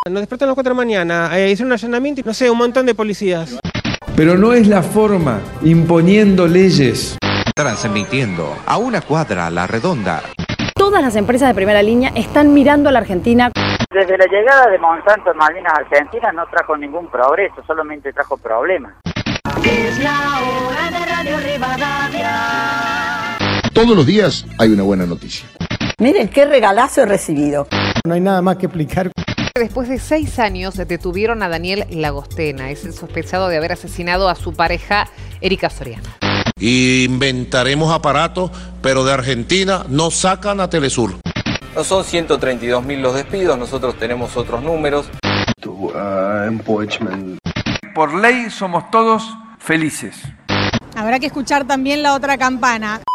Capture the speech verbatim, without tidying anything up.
Nos despertan a las cuatro de la mañana, eh, hicieron un allanamiento y no sé, un montón de policías. Pero no es la forma, imponiendo leyes. Transmitiendo a una cuadra a la redonda. Todas las empresas de primera línea están mirando a la Argentina. Desde la llegada de Monsanto en Malvinas Argentinas no trajo ningún progreso, solamente trajo problemas. Es la hora de Radio Rivadavia. Todos los días hay una buena noticia. Miren qué regalazo he recibido. No hay nada más que explicar. Después de seis años detuvieron a Daniel Lagostena. Es el sospechado de haber asesinado a su pareja Erika Soriano. Inventaremos aparatos, pero de Argentina no sacan a Telesur. No son ciento treinta y dos mil los despidos, nosotros tenemos otros números. To, uh, impeachment. Por ley somos todos felices. Habrá que escuchar también la otra campana.